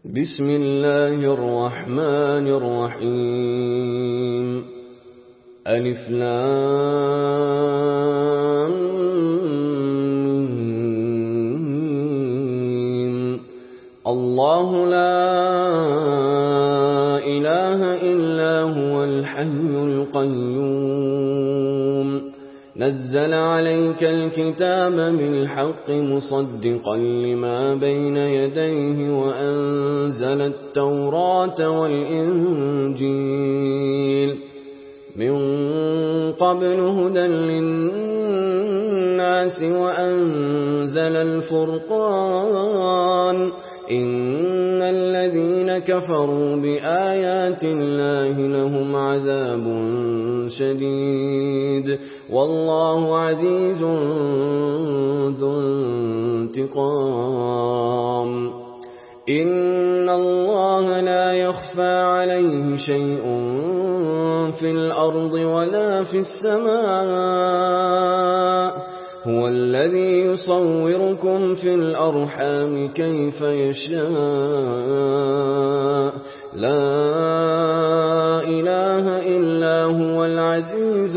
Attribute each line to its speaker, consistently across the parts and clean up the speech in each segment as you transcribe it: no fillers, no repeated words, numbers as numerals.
Speaker 1: بسم الله الرحمن الرحيم ألف لام ميم. الله لا إله إلا هو الحي القيوم نزل عليك الكتاب بالحق مصدقا لما بين يديه وأنزل التوراة والإنجيل من قبل هدى للناس وأنزل الفرقان إن الذين كفروا بآيات الله لهم عذاب شديد والله عزيز ذو انتقام إن الله لا يخفى عليه شيء في الأرض ولا في السماء هو الذي يصوركم في الأرحام كيف يشاء لا إله إلا هو العزيز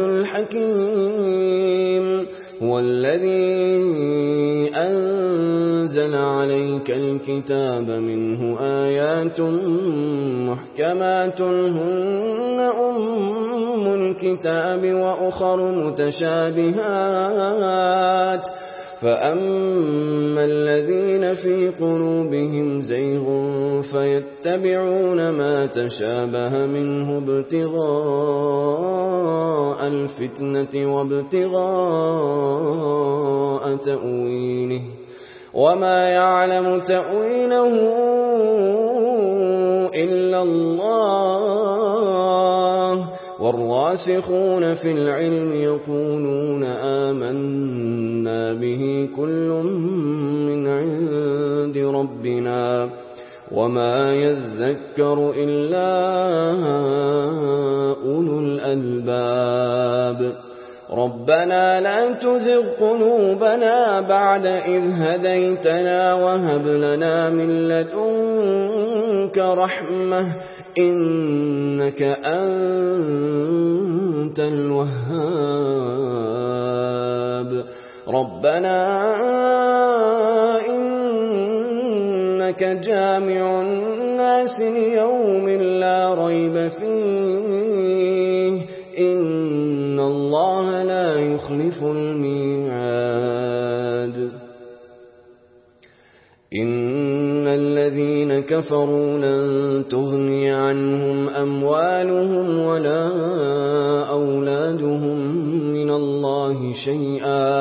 Speaker 1: الحكيم هو الذي أنزل عليك الكتاب منه آيات محكمات هن أم الكتاب وأخر متشابهات فأما الذين في قلوبهم زيغ فيتبعون ما تشابه منه ابتغاء الفتنة وابتغاء تأويله وما يعلم تأويله إلا الله والراسخون في العلم يقولون آمنا به كل من عند ربنا وما يذكر إلا أولو الألباب ربنا لا تزغ قلوبنا بعد إذ هديتنا وهب لنا من لدنك رحمة إنك أنت الوهاب ربنا إنك جامع الناس ليوم لا ريب فيه إن الله لا يخلف الميعاد إن الذين كفروا لن تغني عنهم أموالهم ولا أولادهم من الله شيئا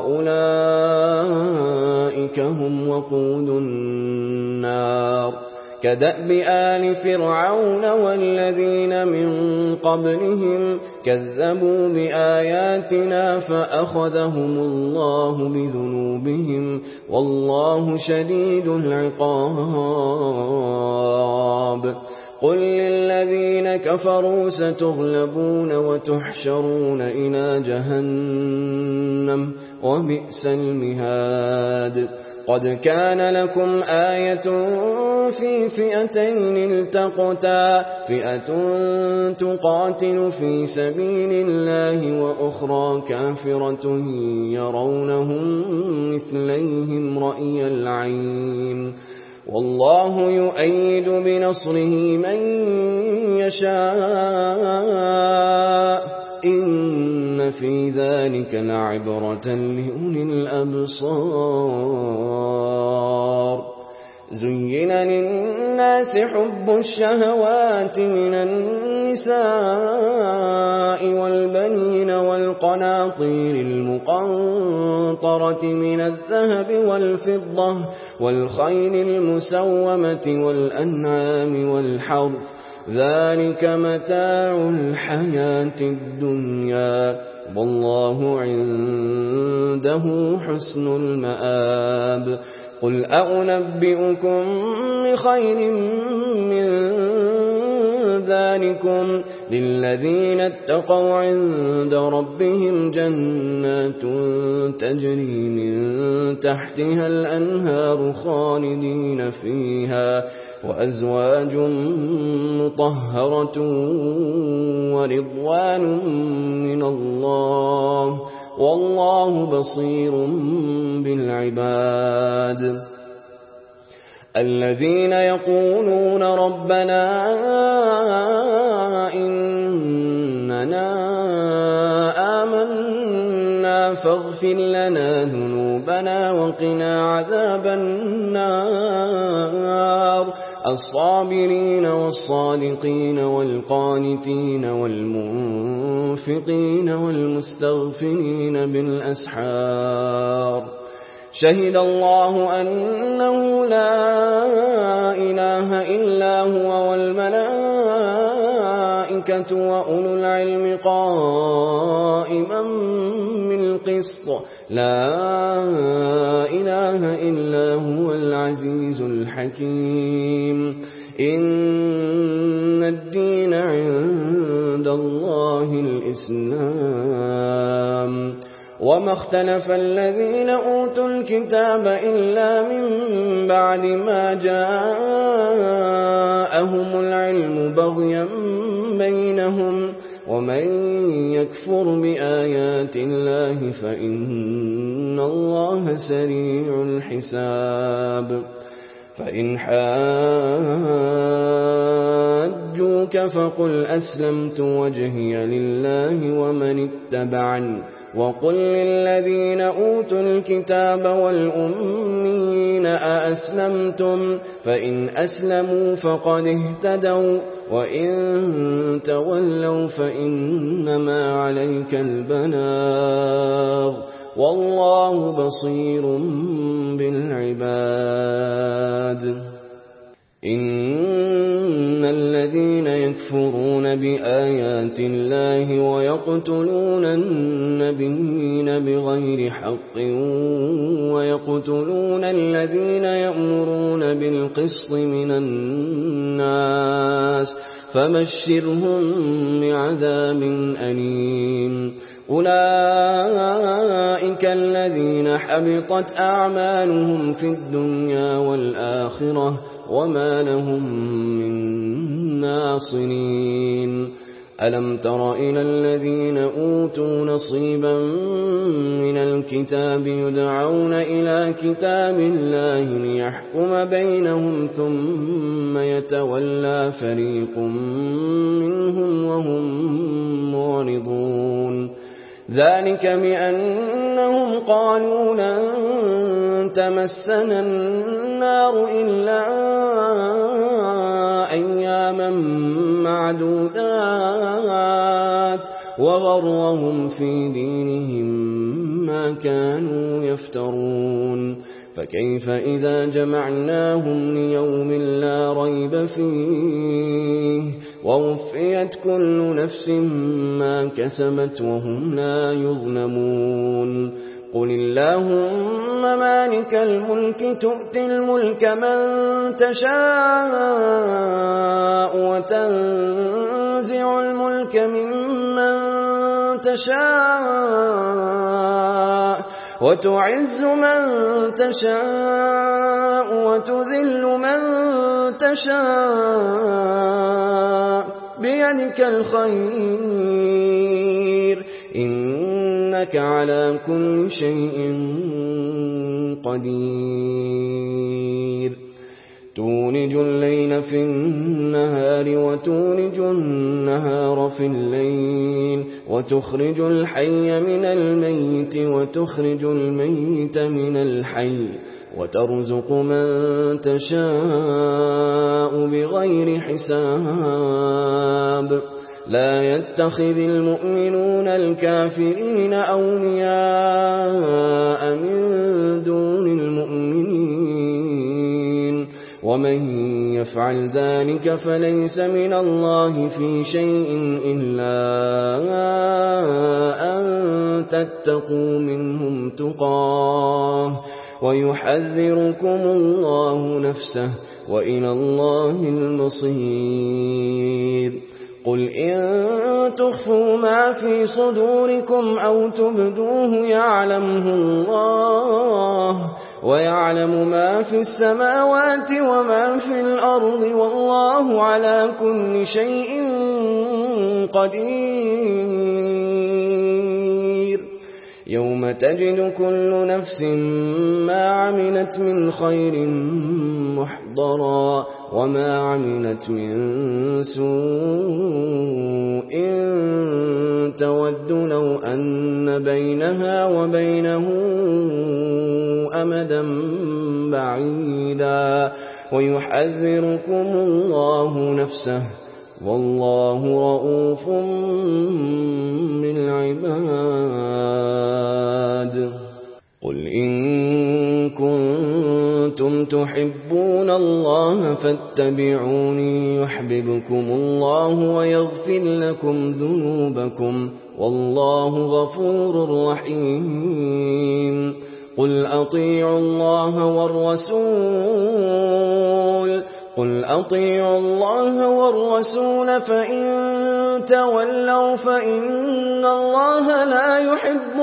Speaker 1: وأولئك هم وقود النار كدأب آل فرعون والذين من قبلهم كذبوا بآياتنا فأخذهم الله بذنوبهم والله شديد العقاب قل للذين كفروا ستغلبون وتحشرون إلى جهنم وبئس المهاد قد كان لكم آية في فئتين التقتا فئة تقاتل في سبيل الله وأخرى كافرة يرونهم مثليهم رأي العين والله يؤيد بنصره من يشاء إن في ذلك لعبرة لأولي الأبصار زين للناس حب الشهوات من النساء والبنين والقناطير المقنطرة من الذهب والفضة والخيل المسومة والأنعام والحرث ذلك متاع الحياة الدنيا والله عنده حسن المآب قل أنبئكم بخير من ذلكم للذين اتقوا عند ربهم جنات تجري من تحتها الأنهار خالدين فيها وأزواج مطهرة ورضوان من الله والله بصير بالعباد الذين يقولون ربنا إننا آمنا فاغفر لنا ذنوبنا وقنا عذاب النار الصابرين والصادقين والقانتين والمنفقين والمستغفرين بالأسحار شهد الله أنه لا إله إلا هو والملائكة وأولو العلم قائما بالقسط لا إله إلا هو العزيز الحكيم إن الدين عند الله الإسلام وما اختلف الذين أوتوا الكتاب إلا من بعد ما جاءهم العلم بغيا بينهم ومن يكفر بآيات الله فإن الله سريع الحساب فإن حاجوك فقل أسلمت وجهي لله ومن اتبعني وقل للذين أوتوا الكتاب والأمين أأسلمتم فإن أسلموا فقد اهتدوا وإن تولوا فإنما عليك البلاغ والله بصير بالعباد إن الذين يكفرون بآيات الله ويقتلون النبيين بغير حق ويقتلون الذين يأمرون بالقسط من الناس فبشرهم بعذاب أليم أولئك الذين حبطت أعمالهم في الدنيا والآخرة وما لهم من ناصرين ألم تر إلى الذين أوتوا نصيبا من الكتاب يدعون إلى كتاب الله ليحكم بينهم ثم يتولى فريق منهم وهم معرضون ذلك بأنهم قالوا لن تمسنا النار إلا أياما معدودات وغرهم في دينهم ما كانوا يفترون فكيف إذا جمعناهم ليوم لا ريب فيه ووفيت كل نفس ما كسبت وهم لا يظلمون قل اللهم مالك الملك تؤتي الملك من تشاء وتنزع الملك ممن تشاء وتعز من تشاء وتذل من تشاء بيدك الخير إنك على كل شيء قدير تولج الليل في النهار وتولج النهار في الليل وتخرج الحي من الميت وتخرج الميت من الحي وترزق من تشاء بغير حساب لا يتخذ المؤمنون الكافرين أولياء من دون المؤمنين ومن يفعل ذلك فليس من الله في شيء إلا أن تتقوا منهم تقاه ويحذركم الله نفسه وإلى الله المصير قل إن تخفوا ما في صدوركم أو تبدوه يعلمه الله ويعلم ما في السماوات وما في الأرض والله على كل شيء قدير يوم تجد كل نفس ما عملت من خير محضرا وما عملت من سوء تود لو أن بينها وبينه أمدا بعيدا ويحذركم الله نفسه والله رؤوف بالعباد قل إن كنتم تحبون الله فاتبعوني يحببكم الله ويغفر لكم ذنوبكم والله غفور رحيم قل أطيعوا الله والرسول فإن تولوا فإن الله لا يحب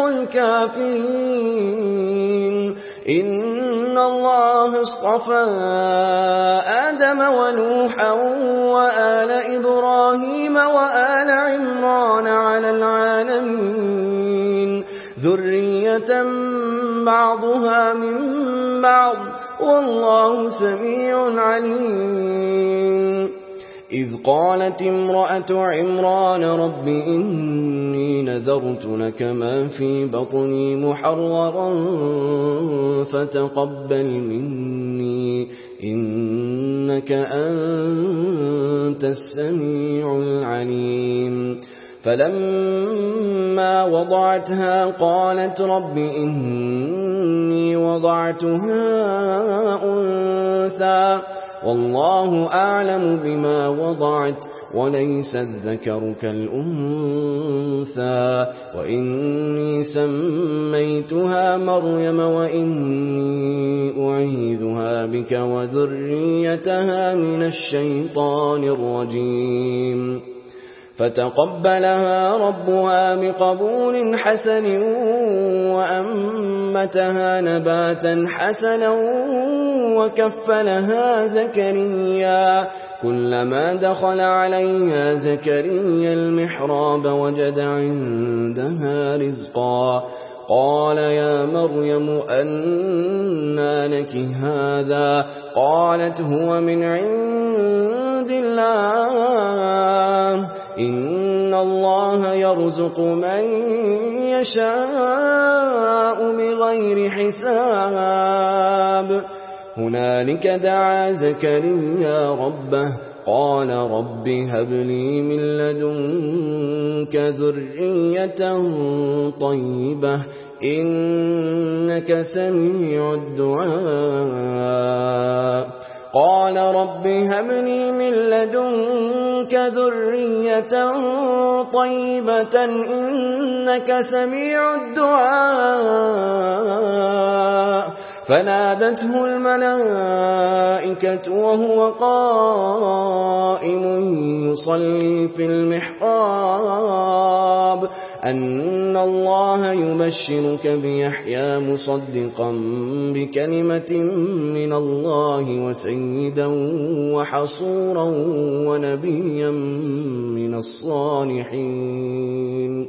Speaker 1: الكافرين إن الله اصطفى آدم ونوحا وآل إبراهيم وآل عمران على العالمين ذرية بعضها من بعض والله سميع عليم إذ قالت امرأة عمران رب إني نذرت لك ما في بطني محررا فتقبل مني إنك أنت السميع العليم فلما وضعتها قالت رب إني وضعتها أنثى والله أعلم بما وضعت وليس الذكر كالأنثى وإني سميتها مريم وإني أعيذها بك وذريتها من الشيطان الرجيم فتقبلها ربها بقبول حسن وأنبتها نباتا حسنا وكفلها زكريا كلما دخل عليها زكريا المحراب وجد عندها رزقا قال يا مريم أنى لك هذا قالت هو من عند الله إن الله يرزق من يشاء بغير حساب هنالك دعا زكريا ربه قال رب هب لي من لدنك ذرية طيبة إنك سميع الدعاء قال رب هب لي من لدنك ذرية طيبة إنك سميع الدعاء فنادته الملائكة وهو قائم يصلي في المحراب أن الله يبشرك بيحيى مصدقا بكلمة من الله وسيدا وحصورا ونبيا من الصالحين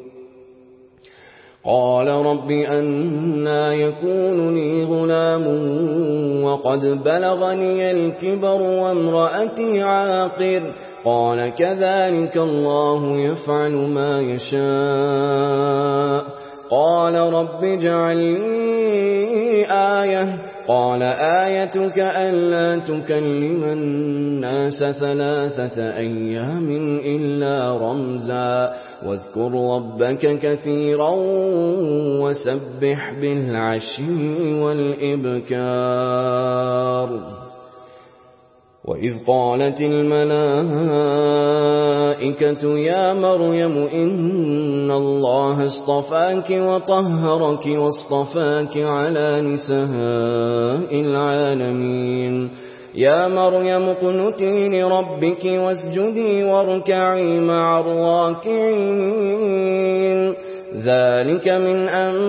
Speaker 1: قال رب أنى يكون لي غلام وقد بلغني الكبر وامرأتي عاقر قال كذلك الله يفعل ما يشاء قال رب اجعل لي آية قال آيتك ألا تكلم الناس 3 أيام إلا رمزا واذكر ربك كثيرا وسبح بالعشي والإبكار وإذ قالت الملائكة يا مريم إن الله اصطفاك وطهرك واصطفاك على نساء العالمين يا مريم اقنتي لربك واسجدي واركعي مع الراكعين ذلك من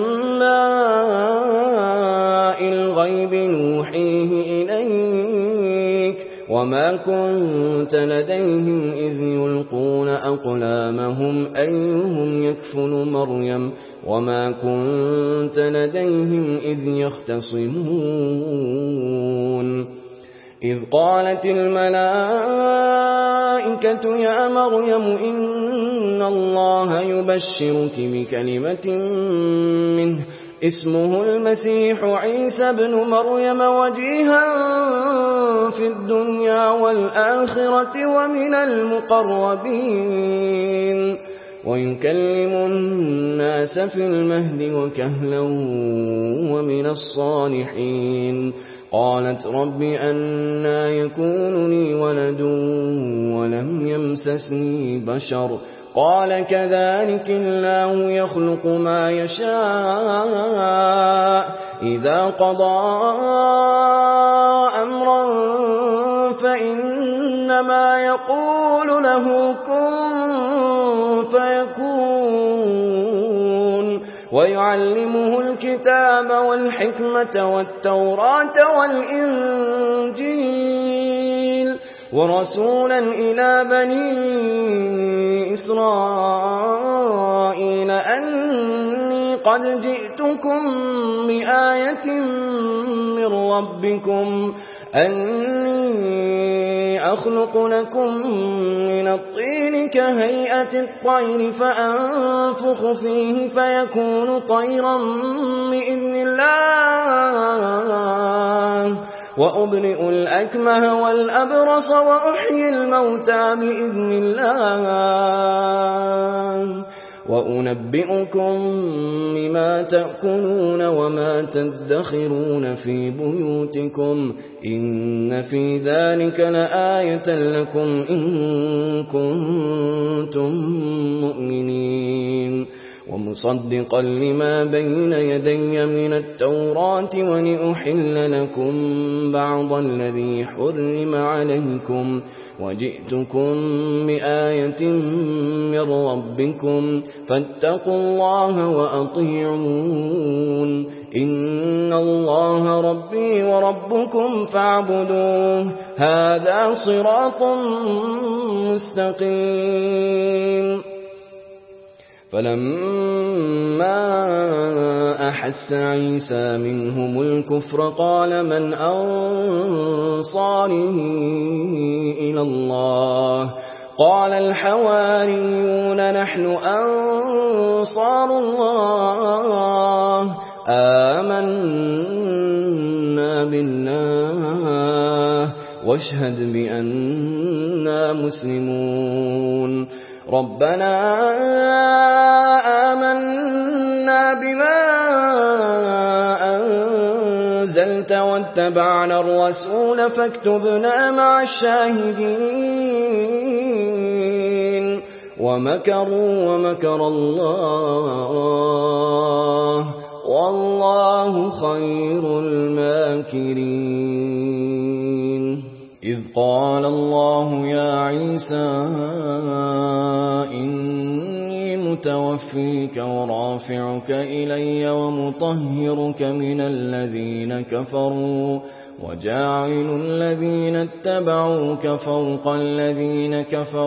Speaker 1: أنباء الغيب نوحيه إليك وما كنت لديهم إذ يلقون أقلامهم أيهم يكفل مريم وما كنت لديهم إذ يختصمون إذ قالت الملائكة يا مريم إن الله يبشرك بكلمة منه اسمه المسيح عيسى بن مريم وجيها في الدنيا والآخرة ومن المقربين ويكلم الناس في المهد وكهلا ومن الصالحين قالت رب أنى يكون لي ولد ولم يمسسني بشر قال كذلك الله يخلق ما يشاء إذا قضى أمرا فإنما يقول له كن فيكون ويعلمه الكتاب والحكمة والتوراة والإنجيل ورسولا إلى بني إسرائيل أني قد جئتكم بآية من ربكم أني أخلق لكم من الطين كهيئة الطير فأنفخ فيه فيكون طيرا بإذن الله وأبرئ الأكمه والأبرص وأحيي الموتى بإذن الله وأنبئكم بما تأكلون وما تدخرون في بيوتكم إن في ذلك لآية لكم إن كنتم مؤمنين ومصدقا لما بين يدي من التوراة ولأحل لكم بعض الذي حرم عليكم وجئتكم بآية من ربكم فاتقوا الله وأطيعون إن الله ربي وربكم فاعبدوه هذا صراط مستقيم فلما أحس عيسى منهم الكفر قال من أنصاره إلى الله قال الحواريون نحن أنصار الله آمنا بالله واشهد بأننا مسلمون ربنا آمنا بما أنزلت واتبعنا الرسول فاكتبنا مع الشاهدين ومكروا ومكر الله والله خير الماكرين إذ قال الله يا عيسى إني متوفيك ورافعك إلي ومطهرك من الذين كفروا وجاعل الذين اتبعوك فوق الذين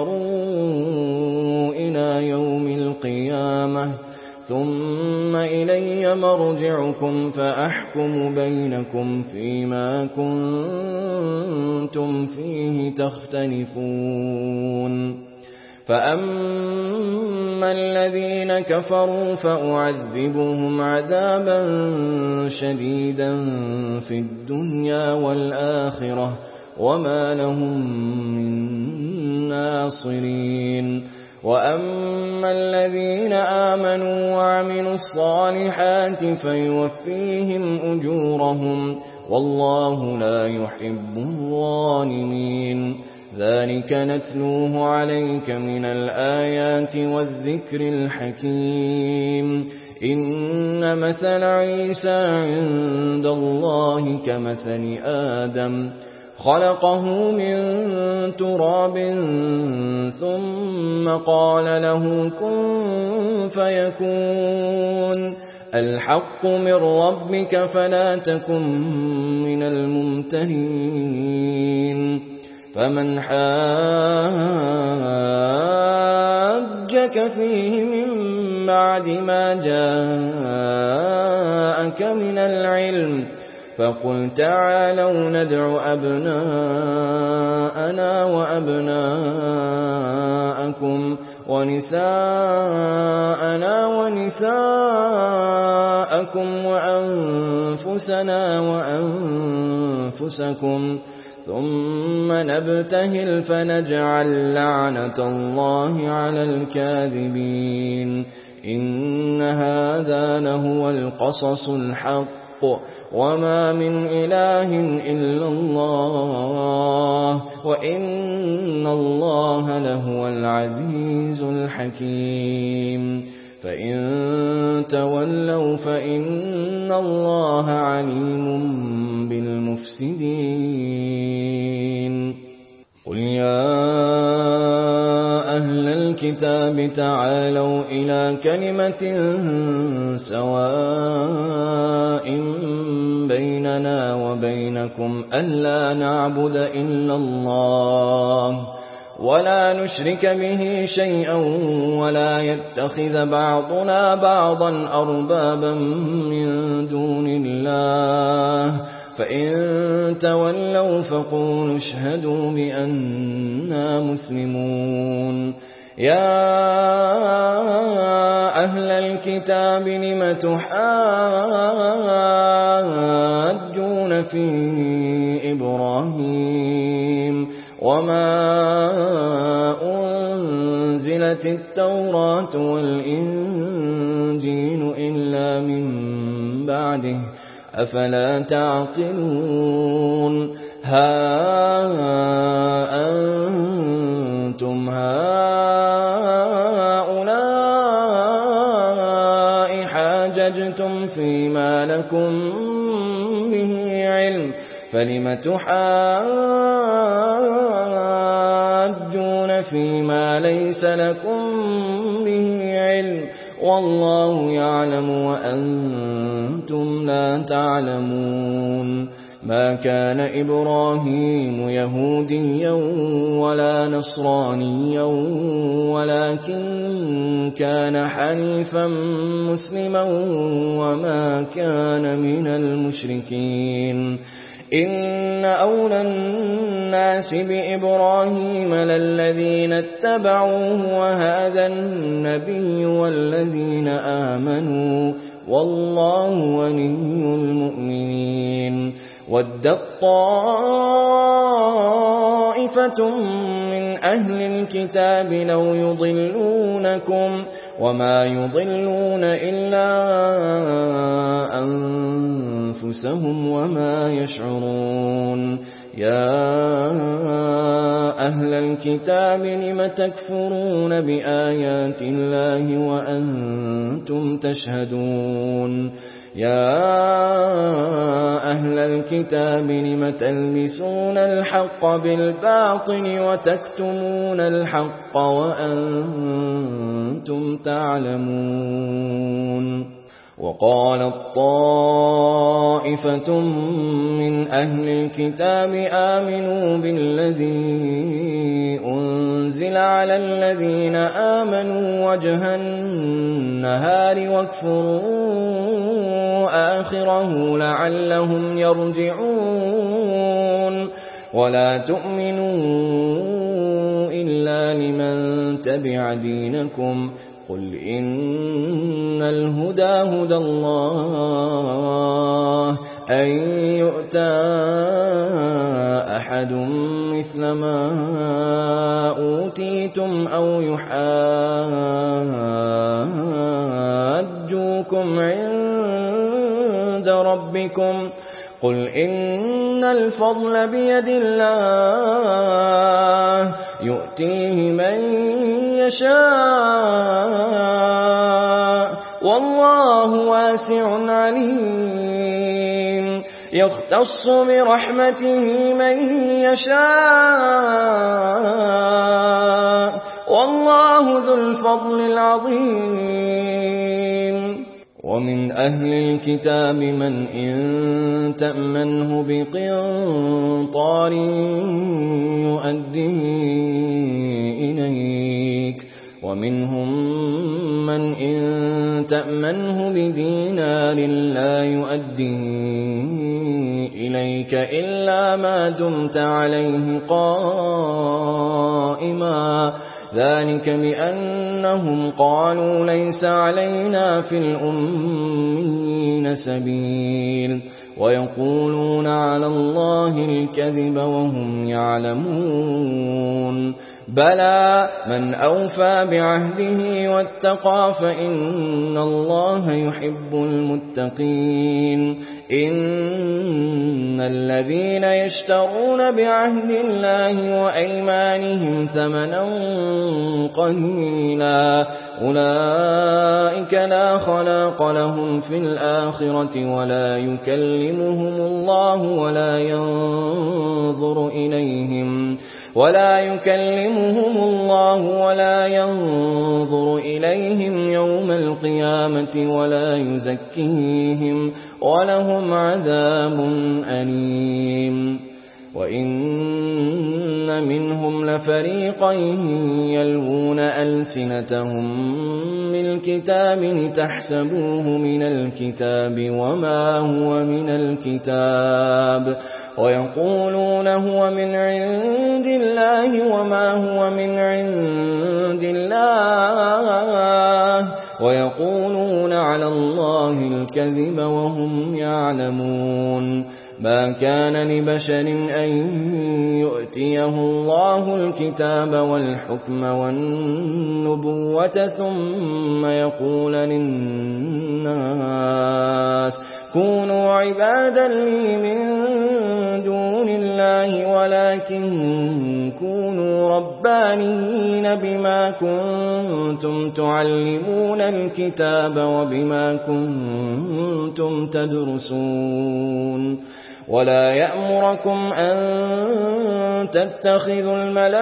Speaker 1: كفروا إلى يوم القيامة ثم إلي مرجعكم فأحكم بينكم فيما كنتم فيه تختلفون فأما الذين كفروا فأعذبهم عذابا شديدا في الدنيا والآخرة وما لهم من ناصرين وأما الذين آمنوا وعملوا الصالحات فيوفيهم أجورهم والله لا يحب الظالمين ذلك نتلوه عليك من الآيات والذكر الحكيم إن مثل عيسى عند الله كمثل آدم خلقه من تراب ثم قال له كن فيكون الحق من ربك فلا تكن من الممترين فمن حاجك فيه من بعد ما جاءك من العلم فقل تعالوا ندع أبناءنا وأبناءكم ونساءنا ونساءكم وأنفسنا وأنفسكم ثم نبتهل فنجعل لعنة الله على الكاذبين إن هذا لهو القصص الحق وما من إله إلا الله وإن الله لهو العزيز الحكيم فإن تولوا فإن الله عليم بالمفسدين قل يا أهل الكتاب تعالوا إلى كلمة سواء بيننا وبينكم ألا نعبد إلا الله ولا نشرك به شيئا ولا يتخذ بعضنا بعضا أربابا من دون الله فإن تولوا فقولوا اشهدوا بأننا مسلمون يا أهل الكتاب لم تحاجون في إبراهيم وما أنزلت التوراة والإنجيل إلا من بعده أفلا تعقلون ها أنتم هؤلاء حاججتم فيما لكم به علم فلم تحاجون فيما ليس لكم به علم والله يعلم وأنتم لا تعلمون ما كان إبراهيم يهوديا ولا نصرانيا ولكن كان حنيفا مسلما وما كان من المشركين إن أولى الناس بإبراهيم للذين اتبعوه وهذا النبي والذين آمنوا والله ولي المؤمنين ودت طائفة من أهل الكتاب لو يضلونكم وما يضلون إلا أنفسهم وما يشعرون يا أهل الكتاب لم تكفرون بآيات الله وأنتم تشهدون يا أهل الكتاب لم تلبسون الحق بالباطل وتكتمون الحق وأنتم تعلمون وقالت طائفة من أهل الكتاب آمنوا بالذي أنزل على الذين آمنوا وجه النهار واكفروا آخره لعلهم يرجعون ولا تؤمنوا إلا لمن تبع دينكم قل إن الهدى هدى الله أن يؤتى أحد مثل ما أوتيتم أو يحاجوكم عند ربكم قل إن الفضل بيد الله يؤتيه من يشاء والله واسع عليم يختص برحمته من يشاء والله ذو الفضل العظيم ومن أهل الكتاب من إن تأمنه بقنطار يؤديه إليك ومنهم من إن تأمنه بدينار لا يؤديه إليك إلا ما دمت عليه قائما ذلك بأنهم قالوا ليس علينا في الأمين سبيل ويقولون على الله الكذب وهم يعلمون بلى من أوفى بعهده واتقى فإن الله يحب المتقين إن الذين يشترون بعهد الله وأيمانهم ثمنا قليلا أولئك لا خلاق لهم في الآخرة ولا يكلمهم الله ولا ينظر إليهم يوم القيامة ولا يزكيهم ولهم عذاب أليم وإن منهم لفريقا يلوون ألسنتهم بالكتاب لتحسبوه من الكتاب وما هو من الكتاب ويقولون هو من عند الله وما هو من عند الله ويقولون على الله الكذب وهم يعلمون ما كان لبشر أن يؤتيه الله الكتاب والحكم والنبوة ثم يقول للناس كونوا عبادا لي من دون الله ولكن كونوا ربانيين بما كنتم تعلمون الكتاب وبما كنتم تدرسون ولا يأمركم أن تتخذوا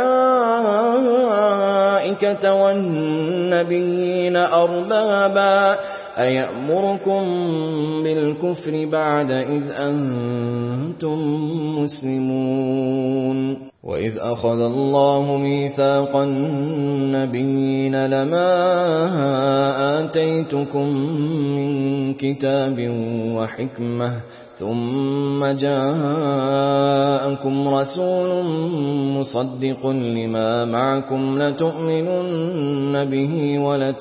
Speaker 1: الملائكة والنبيين أربابا أيأمركم بالكفر بعد إذ أنتم مسلمون وإذ أخذ الله ميثاق النبيين لما آتيتكم من كتاب وحكمة ثم جاءكم رسول مصدق لما معكم لتؤمنن به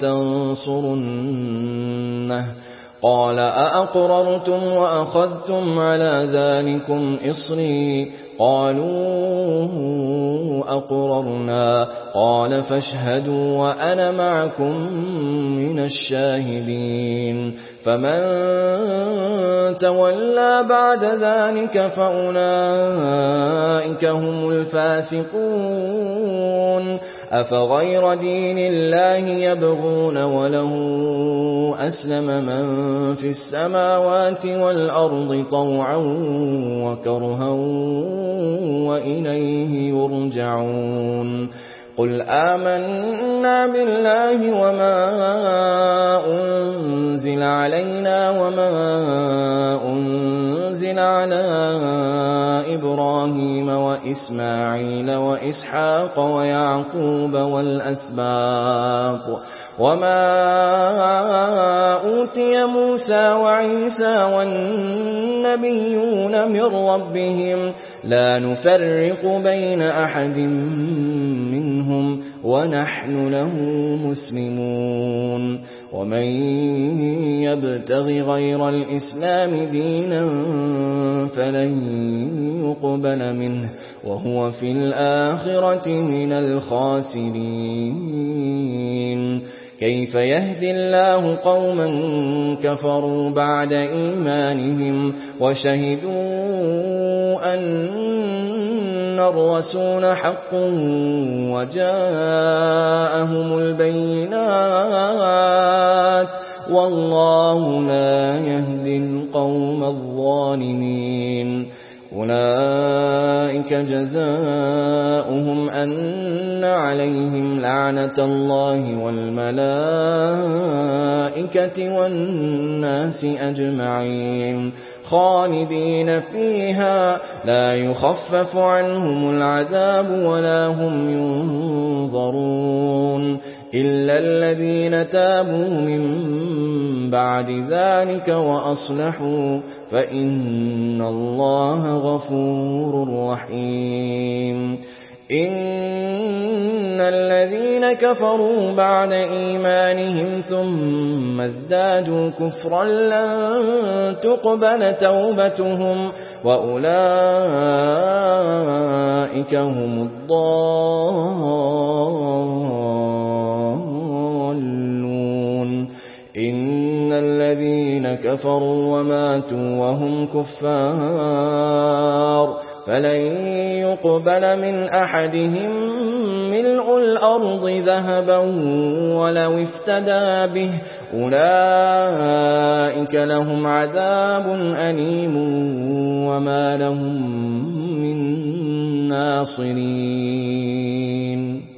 Speaker 1: ولتنصرنه قال أأقررتم وأخذتم على ذلكم إصري قالوا أقررنا قال فاشهدوا وأنا معكم من الشاهدين فمن تولى بعد ذلك فأولئك هم الفاسقون أفغير دين الله يبغون وله أسلم من في السماوات والأرض طوعا وكرها وإليه يرجعون قل آمنا بالله وما أنزل علينا وما أنزل على إبراهيم وإسماعيل وإسحاق ويعقوب والأسباط وما أوتي موسى وعيسى والنبيون من ربهم لا نفرق بين أحد منهم ونحن له مسلمون ومن يبتغ غير الإسلام دينا فلن يقبل منه وهو في الآخرة من الخاسرين كيف يهدي الله قوما كفروا بعد إيمانهم وشهدوا أن الرسول حق وجاءهم البينات والله لا يهدي القوم الظالمين أولئك جزاؤهم أن عليهم لعنة الله والملائكة والناس أجمعين خالدين فيها لا يخفف عنهم العذاب ولا هم ينظرون إلا الذين تابوا من بعد ذلك وأصلحوا فإن الله غفور رحيم إن الذين كفروا بعد إيمانهم ثم ازدادوا كفرا لن تقبل توبتهم وأولئك هم الضالون إن الذين كفروا وماتوا وهم كفار فلن يقبل من أحدهم ملء الأرض ذهبا ولو افتدى به أولئك لهم عذاب أليم وما لهم من ناصرين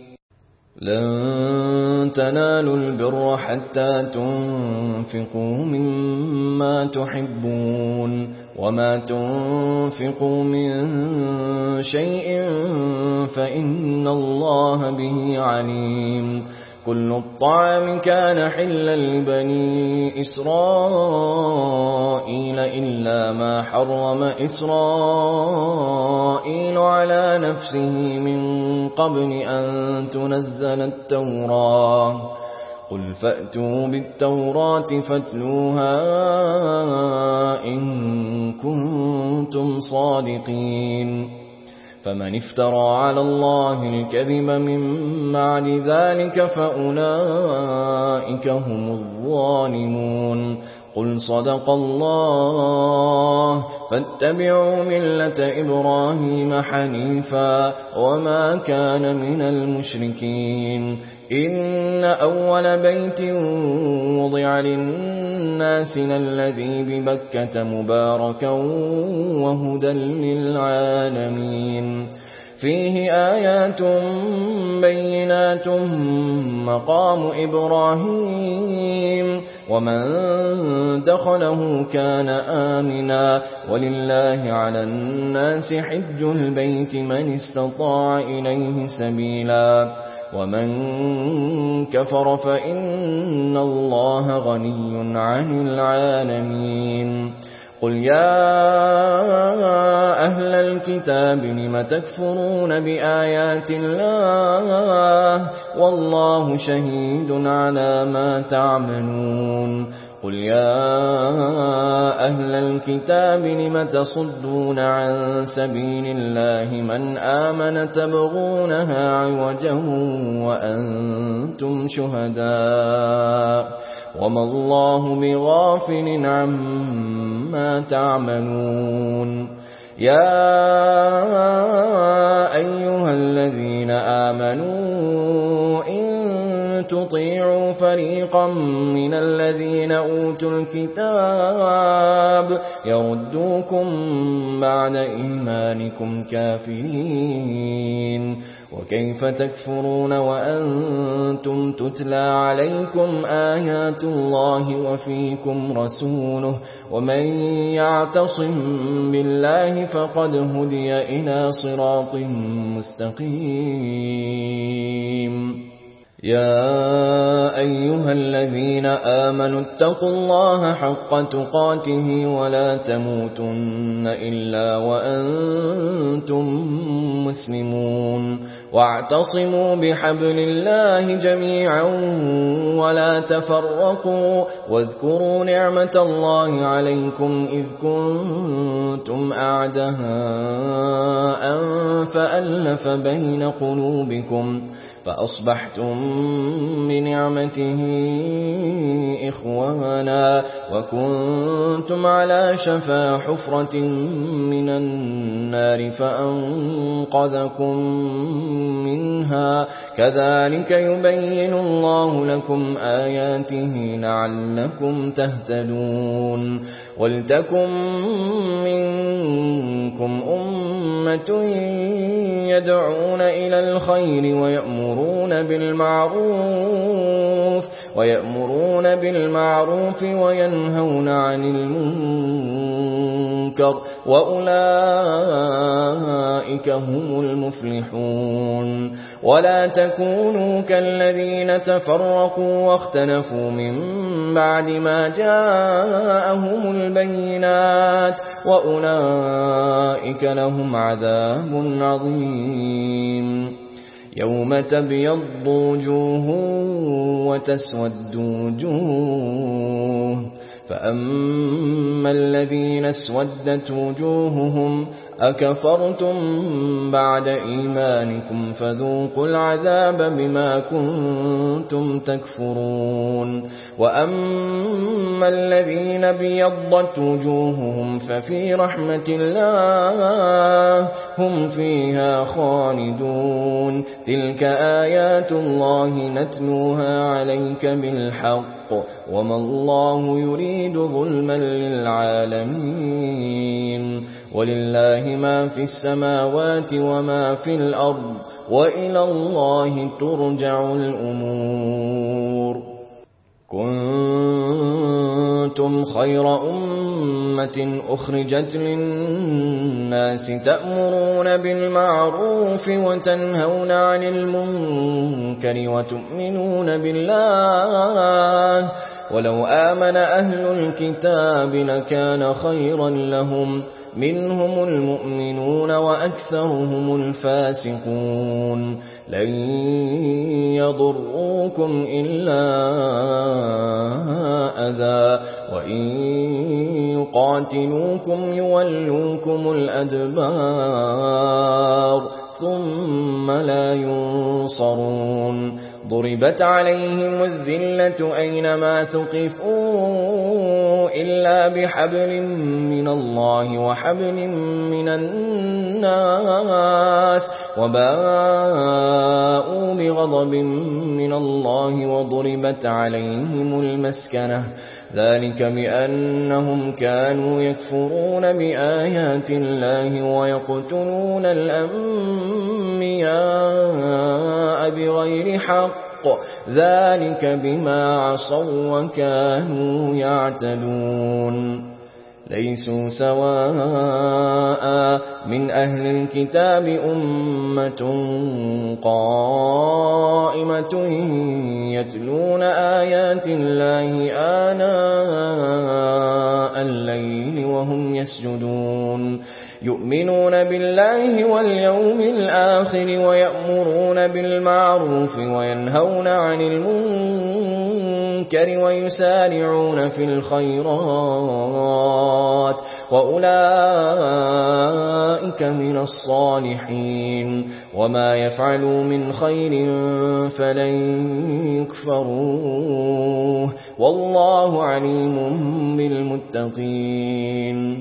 Speaker 1: لن تنالوا البر حتى تنفقوا مما تحبون وما تنفقوا من شيء فإن الله به عليم كل الطعام كان حلا لبني إسرائيل إلا ما حرم إسرائيل على نفسه من قبل أن تنزل التوراة قل فأتوا بالتوراة فاتلوها إن كنتم صادقين فمن افترى على الله الكذب من بعد ذلك فأولئك هم الظالمون قل صدق الله فاتبعوا ملة إبراهيم حنيفا وما كان من المشركين إن أول بيت وضع للناس الذي ببكة مباركا وهدى للعالمين فيه آيات بينات مقام إبراهيم ومن دخله كان آمنا ولله على الناس حج البيت من استطاع إليه سبيلا ومن كفر فإن الله غني عن العالمين قل يا أهل الكتاب لم تكفرون بآيات الله والله شهيد على ما تعملون قل يا أهل الكتاب لم تصدون عن سبيل الله من آمن تبغونها عوجا وأنتم شهداء وما الله بغافل عما تعملون يا أيها الذين آمنوا إن تطيعوا فريقا من الذين أوتوا الكتاب يردوكم بعد إيمانكم كافرين وكيف تكفرون وأنتم تتلى عليكم آيات الله وفيكم رسوله ومن يعتصم بالله فقد هدي إلى صراط مستقيم يا أيها الذين آمنوا اتقوا الله حق تقاته ولا تموتن إلا وأنتم مسلمون واعتصموا بحبل الله جميعا ولا تفرقوا واذكروا نعمة الله عليكم إذ كنتم أعداء فألف بين قلوبكم فأصبحتم بنعمته إخوانا وكنتم على شفا حفرة من النار فأنقذكم منها منها كذلك يبين الله لكم آياته لعلكم تهتدون ولتكن منكم أمة يدعون إلى الخير ويأمرون بالمعروف وينهون عن المنكر وأولئك هم المفلحون ولا تكونوا كالذين تفرقوا واختلفوا من بعد ما جاءهم البينات وأولئك لهم عذاب عظيم يوم تبيض وجوه وتسود وجوه فأما الذين اسودت وجوههم أكفرتم بعد إيمانكم فذوقوا العذاب بما كنتم تكفرون وأما الذين بيضت وجوههم ففي رحمة الله هم فيها خالدون تلك آيات الله نتلوها عليك بالحق وما الله يريد ظلما للعالمين ولله ما في السماوات وما في الأرض وإلى الله ترجع الأمور كنتم خير أمة أخرجت للناس تأمرون بالمعروف وتنهون عن المنكر وتؤمنون بالله ولو آمن أهل الكتاب لكان خيرا لهم منهم المؤمنون وأكثرهم الفاسقون لن يضروكم إلا أذى وإن يقاتلوكم يولوكم الأدبار ثم لا ينصرون ضربت عليهم الذلة أينما ثقفوا إلا بحبل من الله وحبل من الناس وباءوا بغضب من الله وضربت عليهم المسكنة ذلك بأنهم كانوا يكفرون بآيات الله ويقتلون الأنبياء بغير حق ذلك بما عصوا وكانوا يعتدون ليسوا سواء من أهل الكتاب أمة قائمة يتلون آيات الله آناء الليل وهم يسجدون يؤمنون بالله واليوم الآخر ويأمرون بالمعروف وينهون عن المنكر ويسارعون في الخيرات وأولئك من الصالحين وما يفعلوا من خير فلن يكفروه والله عليم بالمتقين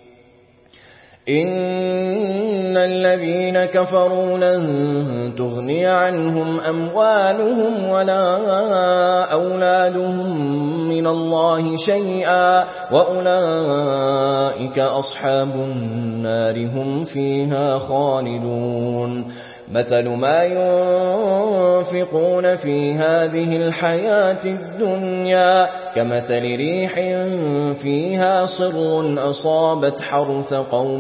Speaker 1: إن الذين كفروا لن تغني عنهم أموالهم ولا أولادهم من الله شيئا وأولئك أصحاب النار هم فيها خالدون مثل ما ينفقون في هذه الحياة الدنيا كمثل ريح فيها صر أصابت حرث قوم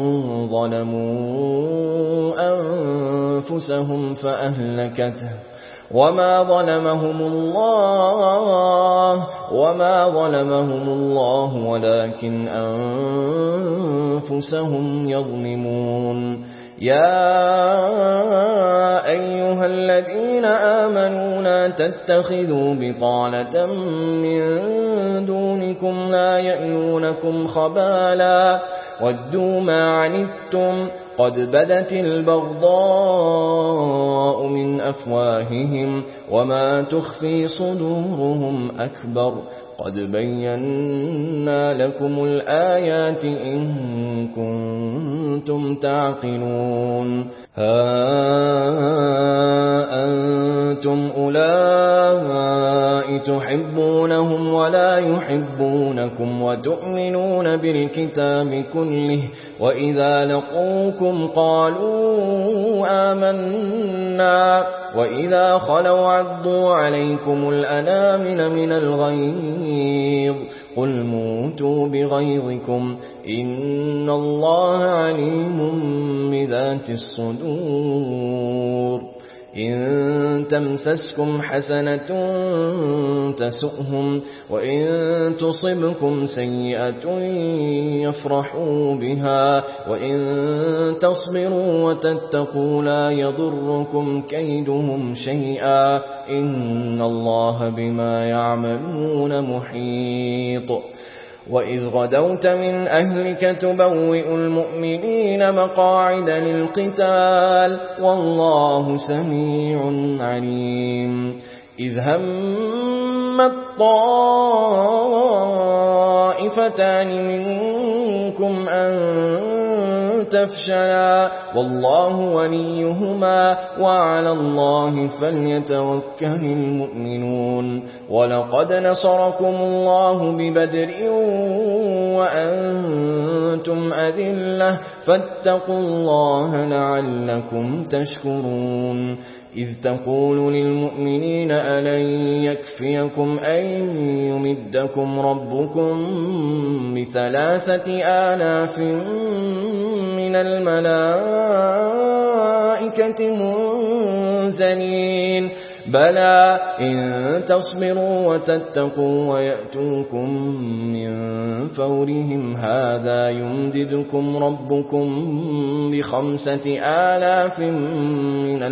Speaker 1: ظلموا أنفسهم فأهلكته وما ظلمهم الله ولكن أنفسهم يظلمون يا أيها الذين آمنوا لا تتخذوا بطانة من دونكم لا يألونكم خبالا ودوا ما عنتم قد بدت البغضاء من أفواههم وما تخفي صدورهم أكبر قد بينا لكم الآيات إن كنتم تعقلون ها تحبونهم ولا يحبونكم وتؤمنون بالكتاب كله وإذا لقوكم قالوا آمنا وإذا خلوا عضوا عليكم الأنامل من الغيظ قل موتوا بغيظكم إن الله عليم بذات الصدور إن تمسسكم حسنة تسؤهم وإن تصبكم سيئة يفرحوا بها وإن تصبروا وتتقوا لا يضركم كيدهم شيئا إن الله بما يعملون محيط وإذ غدوت من أهلك تبوئ المؤمنين مقاعد للقتال والله سميع عليم إذ همت طائفتان منكم أن تفشلا والله وليهما وعلى الله فليتوكل المؤمنون ولقد نصركم الله ببدر وأنتم أذلة فاتقوا الله لعلكم تشكرون إذ تقول للمؤمنين ألن يكفيكم أن يمدكم ربكم ب3,000 من الملائكة منزلين بلى إن تصبروا وتتقوا ويأتوكم من فورهم هذا يمددكم ربكم ب5,000 من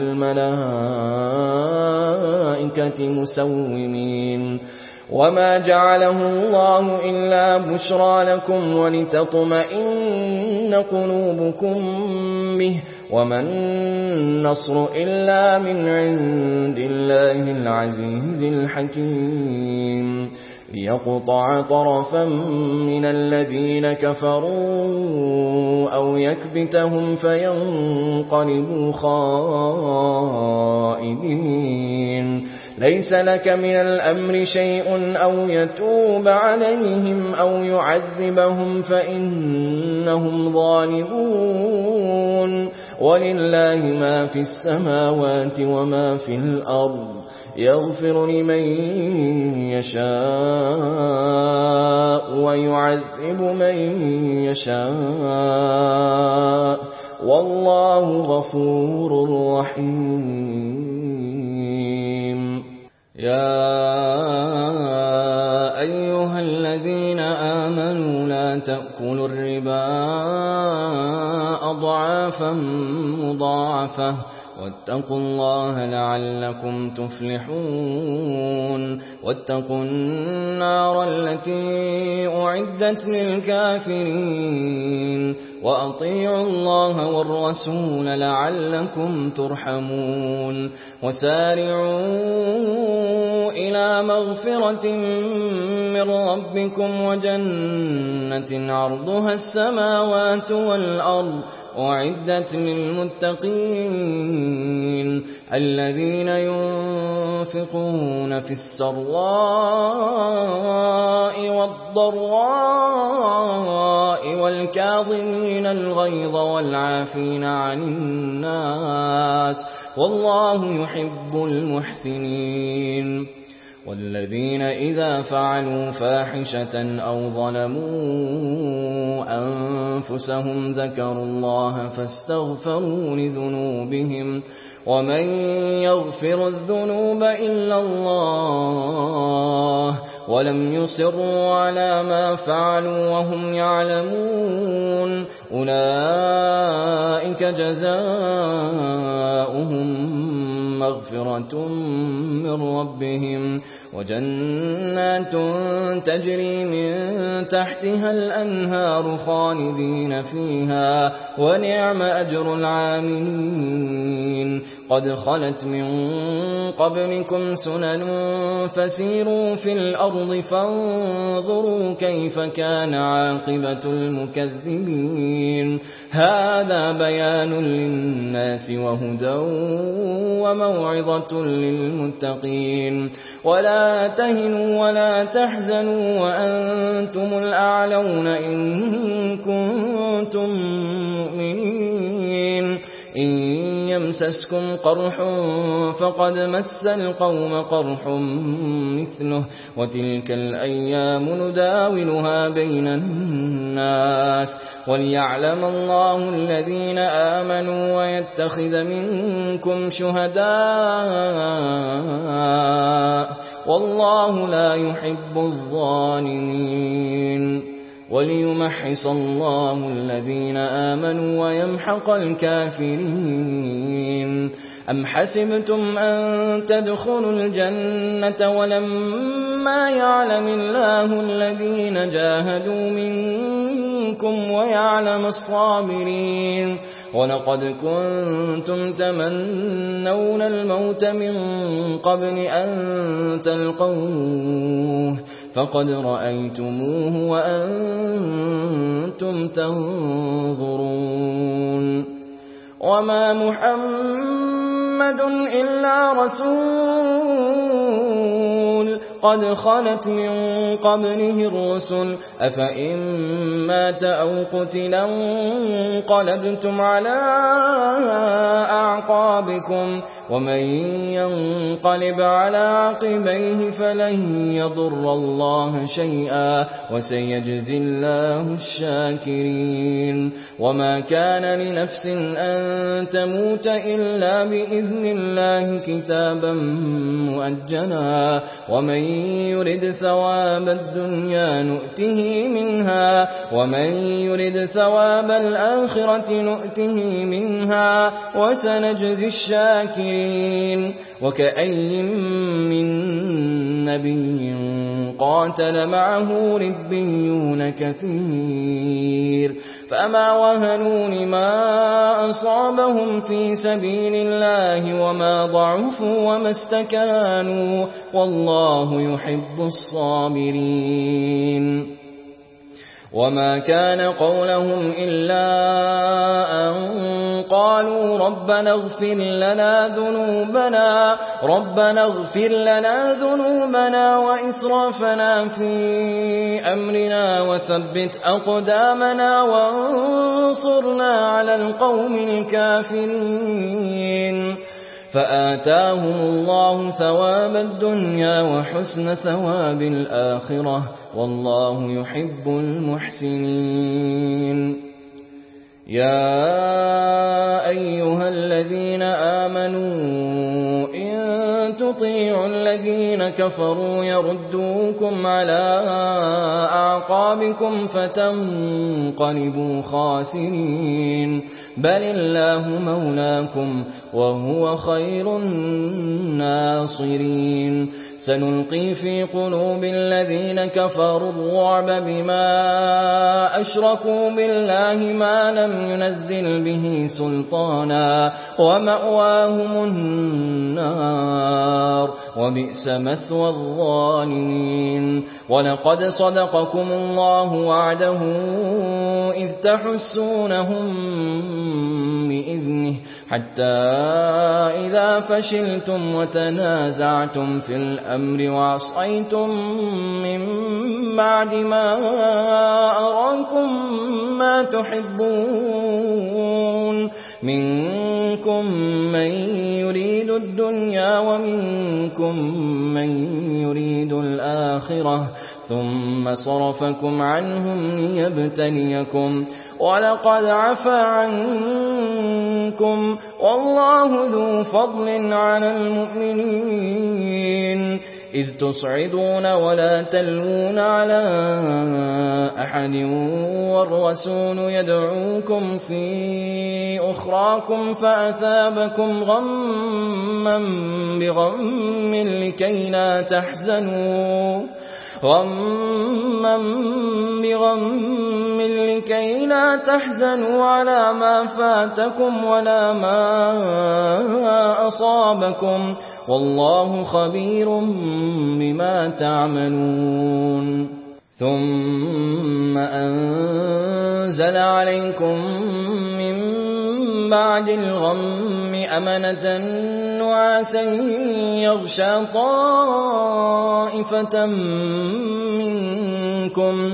Speaker 1: الملائكة مسومين وما جعله الله إلا بشرى لكم ولتطمئن قلوبكم به وما النصر إلا من عند الله العزيز الحكيم ليقطع طرفا من الذين كفروا أو يكبتهم فينقلبوا خائبين ليس لك من الأمر شيء أو يتوب عليهم أو يعذبهم فإنهم ظالمون ولله ما في السماوات وما في الأرض يغفر لمن يشاء ويعذب من يشاء والله غفور رحيم يا أيها الذين آمنوا لا تأكلوا الربا أضعافا مضاعفة واتقوا الله لعلكم تفلحون واتقوا النار التي أعدت للكافرين وأطيعوا الله والرسول لعلكم ترحمون وسارعوا إلى مغفرة من ربكم وجنة عرضها السماوات والأرض أعدت للمتقين الذين ينفقون في السراء والضراء والكاظمين الغيظ والعافين عن الناس والله يحب المحسنين والذين إذا فعلوا فاحشة أو ظلموا أنفسهم ذكروا الله فاستغفروا لذنوبهم ومن يغفر الذنوب إلا الله ولم يصروا على ما فعلوا وهم يعلمون أولئك جزاؤهم مغفرة من ربهم وجنات تجري من تحتها الأنهار خالدين فيها ونعم أجر العاملين قد خلت من قبلكم سنن فسيروا في الأرض فانظروا كيف كان عاقبة المكذبين هذا بيان للناس وهدى موعظة للمتقين ولا تهنوا ولا تحزنوا وأنتم الأعلون إن كنتم مؤمنين إن يمسسكم قرح فقد مس القوم قرح مثله وتلك الأيام نداولها بين الناس وليعلم الله الذين آمنوا ويتخذ منكم شهداء والله لا يحب الظالمين وليمحص الله الذين آمنوا ويمحق الكافرين أم حسبتم أن تدخلوا الجنة ولما يعلم الله الذين جاهدوا منكم ويعلم الصابرين ولقد كنتم تمنون الموت من قبل أن تلقوه فقد رأيتموه وأنتم تنظرون وما محمد إلا رسول قد خلت من قبله الرسل أفإن مات أو قتلا انقلبتم على أعقابكم ومن ينقلب على عقبيه فلن يضر الله شيئا وسيجزي الله الشاكرين وما كان لنفس أن تموت إلا بإذن الله كتابا مؤجلا ومن يرد ثواب الدنيا نؤته منها ومن يرد ثواب الآخرة نؤته منها وسنجزي الشاكرين وكأي من نبي قاتل معه ربيون كثير فما وهنوا لما أصابهم في سبيل الله وما ضعفوا وما استكانوا والله يحب الصابرين وما كان قولهم إلا أن قالوا ربنا اغفر لنا ذنوبنا وإسرافنا في أمرنا وثبت أقدامنا وانصرنا على القوم الكافرين فآتاهم الله ثواب الدنيا وحسن ثواب الآخرة والله يحب المحسنين يا أيها الذين آمنوا إن تطيعوا الذين كفروا يردوكم على أعقابكم فتنقلبوا خاسرين بل الله مولاكم وهو خير الناصرين سنلقي في قلوب الذين كفروا الرعب بما أشركوا بالله ما لم ينزل به سلطانا ومأواهم النار وبئس مثوى الظالمين ولقد صدقكم الله وعده إذ تحسونهم بإذنه حتى إذا فشلتم وتنازعتم في الأمر وعصيتم من بعد ما أراكم ما تحبون منكم من يريد الدنيا ومنكم من يريد الآخرة ثم صرفكم عنهم ليبتليكم ولقد عفا عنكم والله ذو فضل على المؤمنين إذ تصعدون ولا تلوون على أحد والرسول يدعوكم في أخراكم فأثابكم غما بغم لكي لا تحزنوا على ما فاتكم ولا ما أصابكم والله خبير بما تعملون ثم أنزل عليكم من بعد الغم أمنة نعاسا يغشى طائفة منكم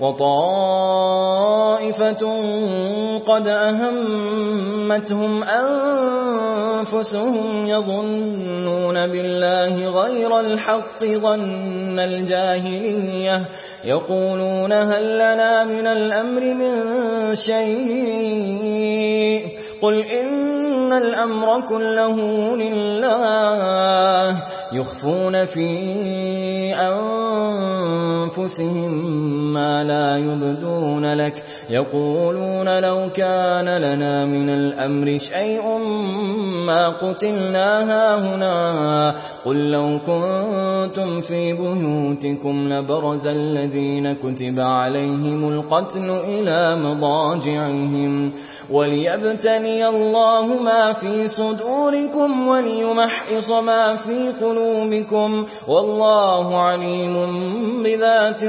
Speaker 1: وطائفة قد أهمتهم أنفسهم يظنون بالله غير الحق ظن الجاهلية يقولون هل لنا من الأمر من شيء قل إن الأمر كله لله يخفون في أنفسهم ما لا يبدون لك يقولون لو كان لنا من الأمر شيء ما قتلنا هاهنا قل لو كنتم في بيوتكم لبرز الذين كتب عليهم القتل إلى مضاجعهم وليبتلي الله ما في صدوركم وليمحص ما في قلوبكم والله عليم بذات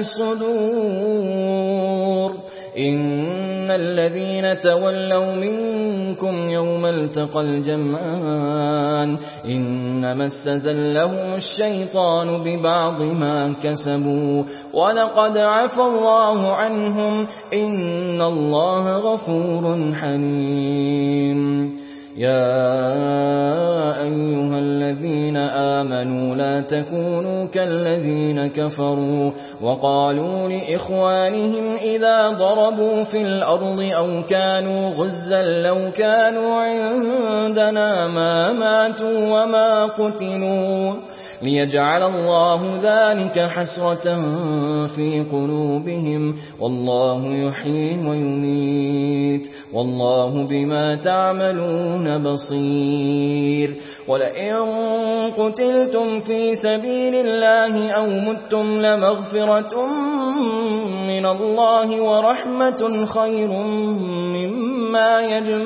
Speaker 1: الصدور إن الذين تولوا منكم يوم التقى الجمعان إنما استزلهم الشيطان ببعض ما كسبوا ولقد عفى الله عنهم إن الله غفور حليم يا أيها الذين آمنوا لا تكونوا كالذين كفروا وقالوا لإخوانهم إذا ضربوا في الأرض أو كانوا غزا لو كانوا عندنا ما ماتوا وما قتلوا ليجعل الله ذلك حسرة في قلوبهم والله يحيي ويميت والله بما تعملون بصير ولئن قتلتم في سبيل الله أو متم لمغفرة من الله ورحمة خير مما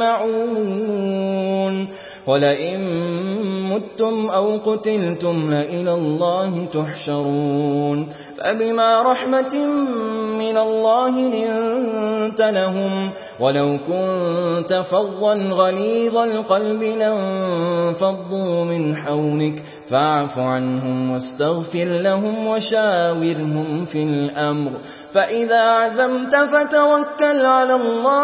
Speaker 1: يجمعون ولئن متم أو قتلتم لإلى الله تحشرون فبما رحمة من الله لنت لهم ولو كنت فظا غليظ القلب لانفضوا من حولك فاعف عنهم واستغفر لهم وشاورهم في الأمر فإذا عزمت فتوكل على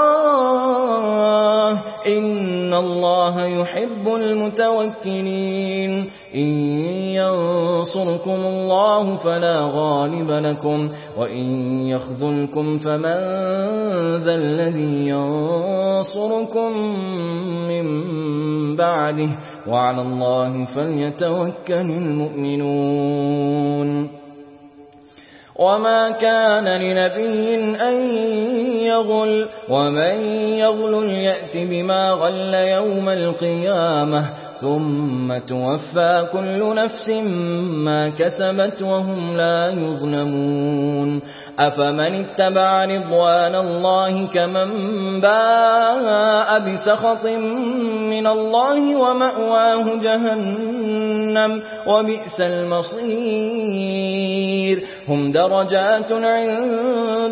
Speaker 1: الله إن الله يحب المتوكلين إن ينصركم الله فلا غالب لكم وإن يخذلكم فمن ذا الذي ينصركم من بعده وعلى الله فليتوكل المؤمنون وما كان لنبي أن يغل ومن يغل يأت بما غل يوم القيامة ثم توفى كل نفس ما كسبت وهم لا يظلمون أفمن اتبع رضوان الله كمن باء بسخط من الله ومأواه جهنم وبئس المصير هم درجات عند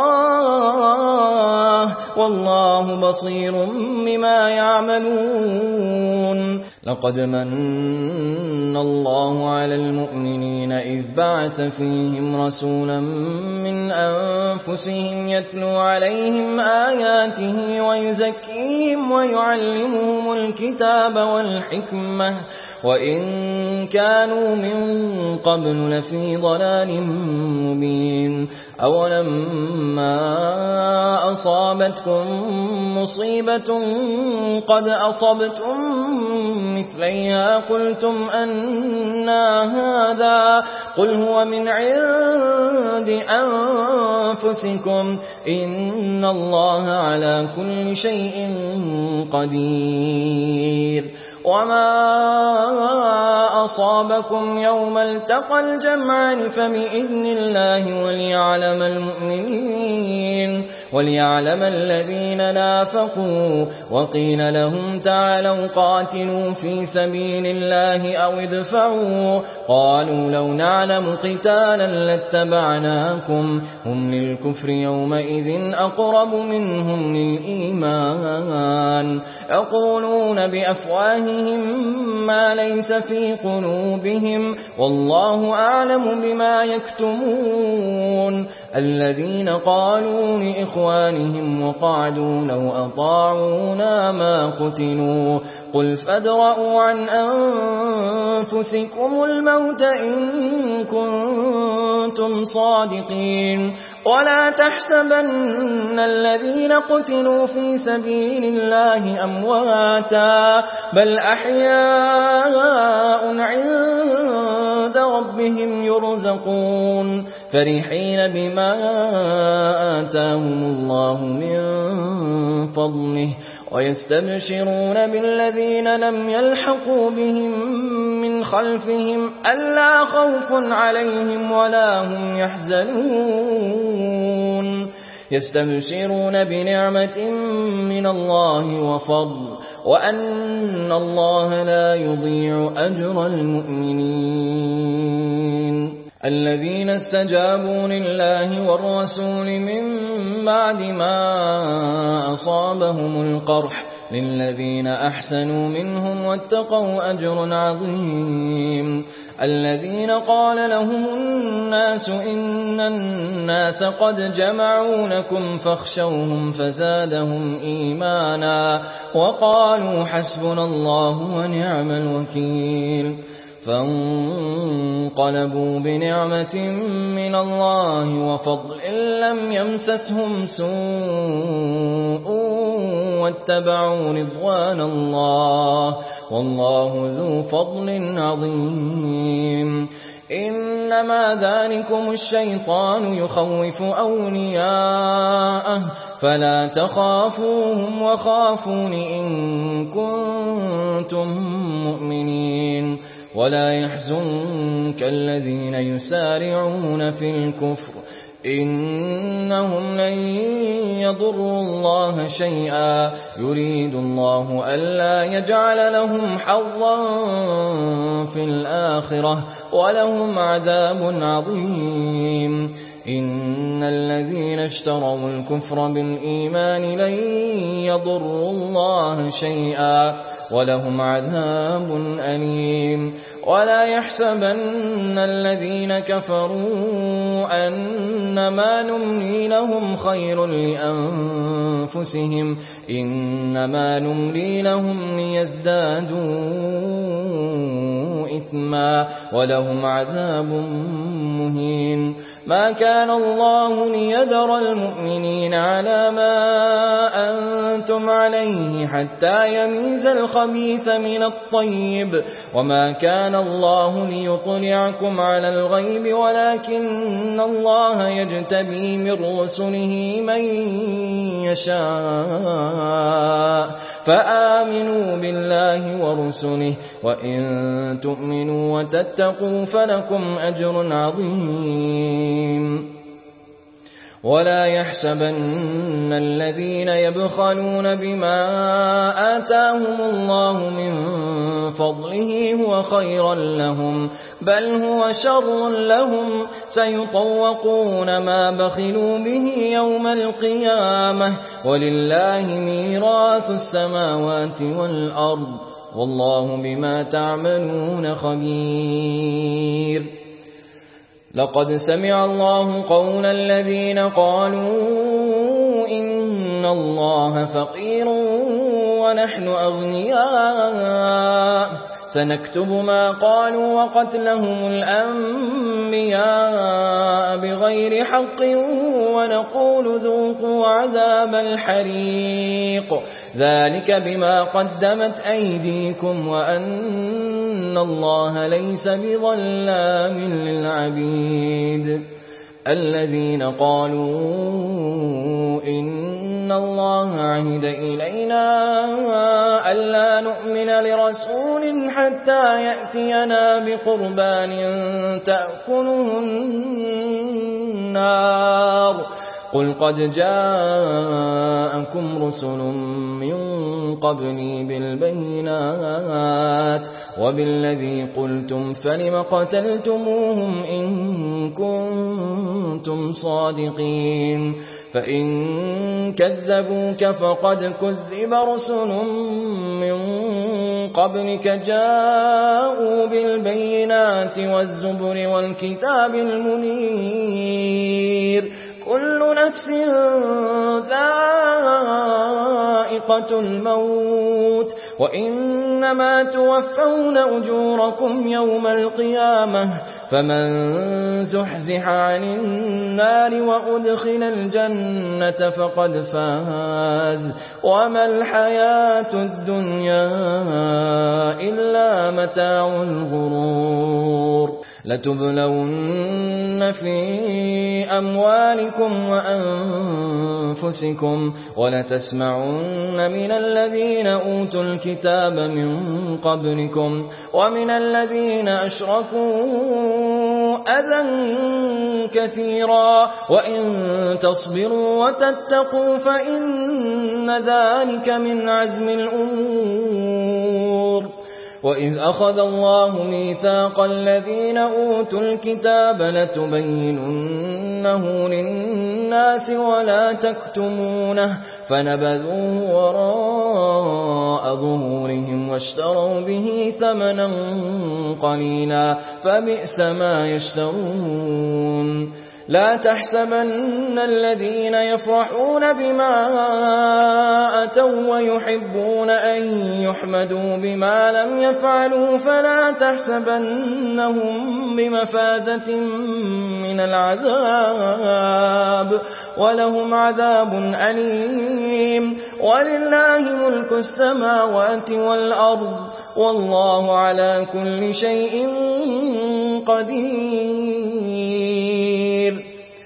Speaker 1: الله والله بصير بما يعملون لقد من الله على المؤمنين إذ بعث فيهم رسولا من أنفسهم يتلو عليهم آياته ويزكيهم ويعلمهم الكتاب والحكمة وإن كانوا من قبل لفي ضلال مبين أولما أصابتكم مصيبة قد أصبتم مثليها قلتم أنى هذا قل هو من عند أنفسكم إن الله على كل شيء قدير وما أصابكم يوم التقى الجمعان فبإذن الله وليعلم المؤمنين
Speaker 2: وليعلم الذين نافقوا. وقيل لهم تعالوا قاتلوا في سبيل الله أو ادفعوا. قالوا لو نعلم قتالا لاتبعناكم هم للكفر يومئذ أقرب منهم للإيمان يقولون بأفواههم ما ليس في قلوبهم والله أعلم بما يكتمون. الذين قالوا لإخوانهم وقعدوا لو أطاعونا ما قتلوا قل فادرءوا عن أنفسكم الموت إن كنتم صادقين. ولا تحسبن الذين قتلوا في سبيل الله أمواتا بل أحياء عند ربهم يرزقون فرحين بما آتاهم الله من فضله ويستبشرون بالذين لم يلحقوا بهم من خلفهم ألا خوف عليهم ولا هم يحزنون يستبشرون بنعمة من الله وفضل وأن الله لا يضيع أجر المؤمنين. الذين استجابوا لله والرسول من بعد ما أصابهم القرح للذين أحسنوا منهم واتقوا أجر عظيم. الذين قال لهم الناس إن الناس قد جمعوا لكم فاخشوهم فزادهم إيمانا وقالوا حسبنا الله ونعم الوكيل. فانقلبوا بنعمة من الله وفضل لم يمسسهم سوء واتبعوا رضوان الله والله ذو فضل عظيم. إنما ذلكم الشيطان يخوف أولياءه فلا تخافوهم وخافون إن كنتم مؤمنين. ولا يحزنك الذين يسارعون في الكفر إنهم لن يضروا الله شيئا يريد الله ألا يجعل لهم حظا في الآخرة ولهم عذاب عظيم. إن الذين اشتروا الكفر بالإيمان لن يضروا الله شيئا ولهم عذاب أليم. ولا يحسبن الذين كفروا أنما نملي لهم خير لأنفسهم إنما نملي لهم ليزدادوا إثما ولهم عذاب مهين. ما كان الله ليذر المؤمنين على ما أنتم عليه حتى يميز الخبيث من الطيب وما كان الله ليطلعكم على الغيب ولكن الله يجتبي من رسله من يشاء فآمنوا بالله ورسله وإن تؤمنوا وتتقوا فلكم أجر عظيم. ولا يحسبن الذين يبخلون بما آتاهم الله من فضله هو خيرا لهم بل هو شر لهم سيطوقون ما بخلوا به يوم القيامة ولله ميراث السماوات والأرض والله بما تعملون خبير. لقد سمع الله قول الذين قالوا إن الله فقير ونحن أغنياء سنكتب ما قالوا وقتلهم الأنبياء بغير حق ونقول ذوقوا عذاب الحريق ذلك بما قدمت أيديكم وأن الله ليس بظلام للعبيد. الذين قالوا إن الله عهد إلينا ألا نؤمن لرسول حتى يأتينا بقربان تأكله النار قل قد جاءكم رسل من قبلي بالبينات وبالذي قلتم فلم قتلتموهم إن كنتم صادقين فإن كذبوك فقد كذب رسل من قبلك جاءوا بالبينات والزبر والكتاب المنير كل نفس ذائقة الموت وإنما توفون أجوركم يوم القيامة فمن زحزح عن النار وأدخل الجنة فقد فاز وما الحياة الدنيا إلا متاع الغرور لتبلون في أموالكم وأنفسكم ولتسمعن من الذين أوتوا الكتاب من قبلكم ومن الذين أشركوا أذى كثيرا وإن تصبروا وتتقوا فإن ذلك من عزم الأمور وإذ أخذ الله ميثاق الذين أوتوا الكتاب لتبيننه للناس ولا تكتمونه فنبذوه وراء ظهورهم واشتروا به ثمنا قليلا فبئس ما يشترون لا تحسبن الذين يفرحون بما أتوا ويحبون أن يحمدوا بما لم يفعلوا فلا تحسبنهم بمفازة من العذاب ولهم عذاب أليم ولله ملك السماوات والأرض والله على كل شيء قدير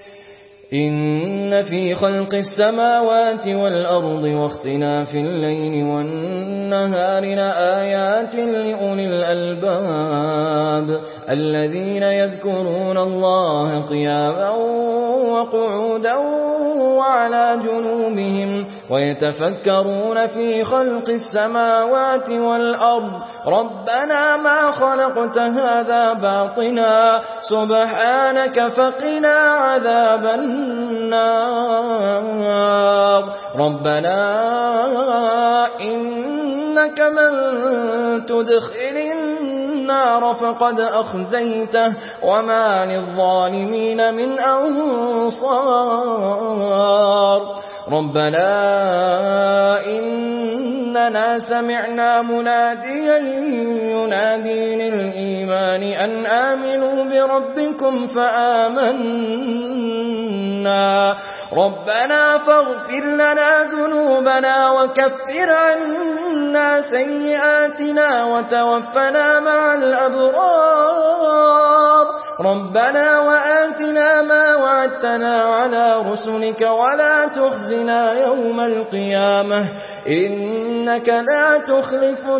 Speaker 2: إن في خلق السماوات والأرض واختلاف الليل والنهار لآيات لأولي الألباب الذين يذكرون الله قياما وقعودا وعلى جنوبهم ويتفكرون في خلق السماوات والأرض ربنا ما خلقت هذا باطلا سبحانك فقنا عذاب النار ربنا إنك من تدخل النار فقد أخزيته وما للظالمين من أنصار ربنا إننا سمعنا مناديا ينادي للإيمان أن آمنوا بربكم فآمنا ربنا فاغفر لنا ذنوبنا وكفر عنا سيئاتنا وتوفنا مع الأبرار ربنا وآتنا ما وعدتنا على رسلك ولا تخزنا يوم القيامة إنك لا تخلف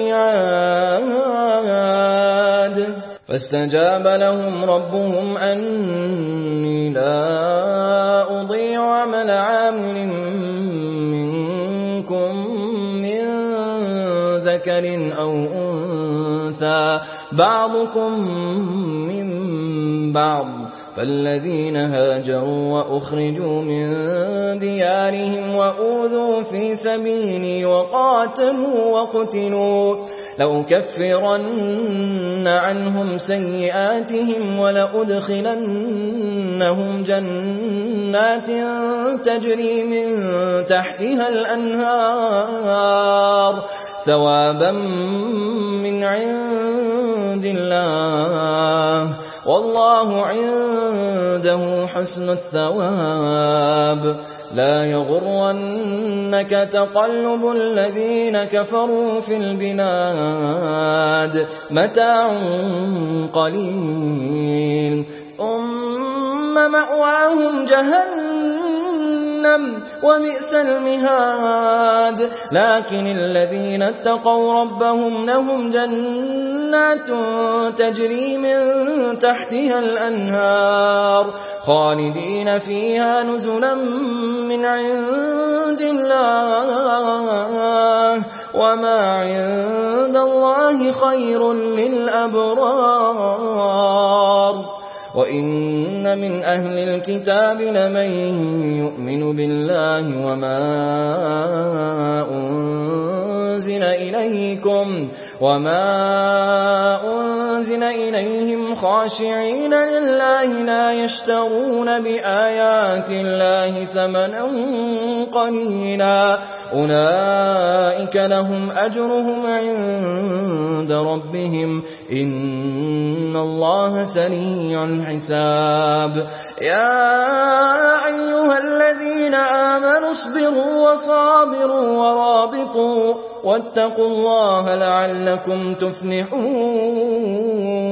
Speaker 2: الميعاد فاستجاب لهم ربهم أني لا أضيع عمل عامل منكم من ذكر أو أنثى بعضكم من بعض فالذين هاجروا وأخرجوا من ديارهم وأوذوا في سبيلي وقاتلوا وقتلوا لأكفرن عنهم سيئاتهم ولأدخلنهم جنات تجري من تحتها الأنهار ثوابا من عند الله والله عنده حسن الثواب لا يغرنك تقلب الذين كفروا في البلاد متاع قليل ثم مأواهم جهنم وبئس المهاد لكن الذين اتقوا ربهم لهم جنات جنات تجري من تحتها الأنهار خالدين فيها نزلا من عند الله وما عند الله خير للأبرار وإن من أهل الكتاب لمن يؤمن بالله وما أنزل إليهم خاشعين لله لا يشترون بآيات الله ثمنا قليلا أولئك لهم أجرهم عند ربهم إن الله سريع الحساب يا أيها الذين آمنوا اصبروا وصابروا ورابطوا واتقوا الله لعلكم تفلحون